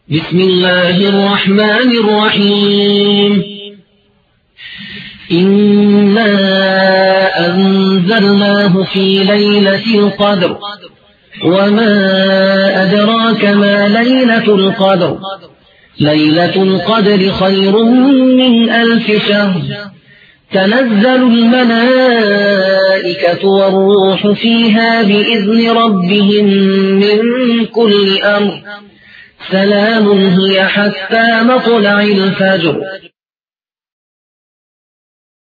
بسم الله الرحمن الرحيم إنا أنزلناه في ليلة القدر وما أدراك ما ليلة القدر ليلة القدر خير من 1000 شهر تنزل الملائكة والروح فيها بإذن ربهم من كل أمر سلام هي حتى مطلع الفجر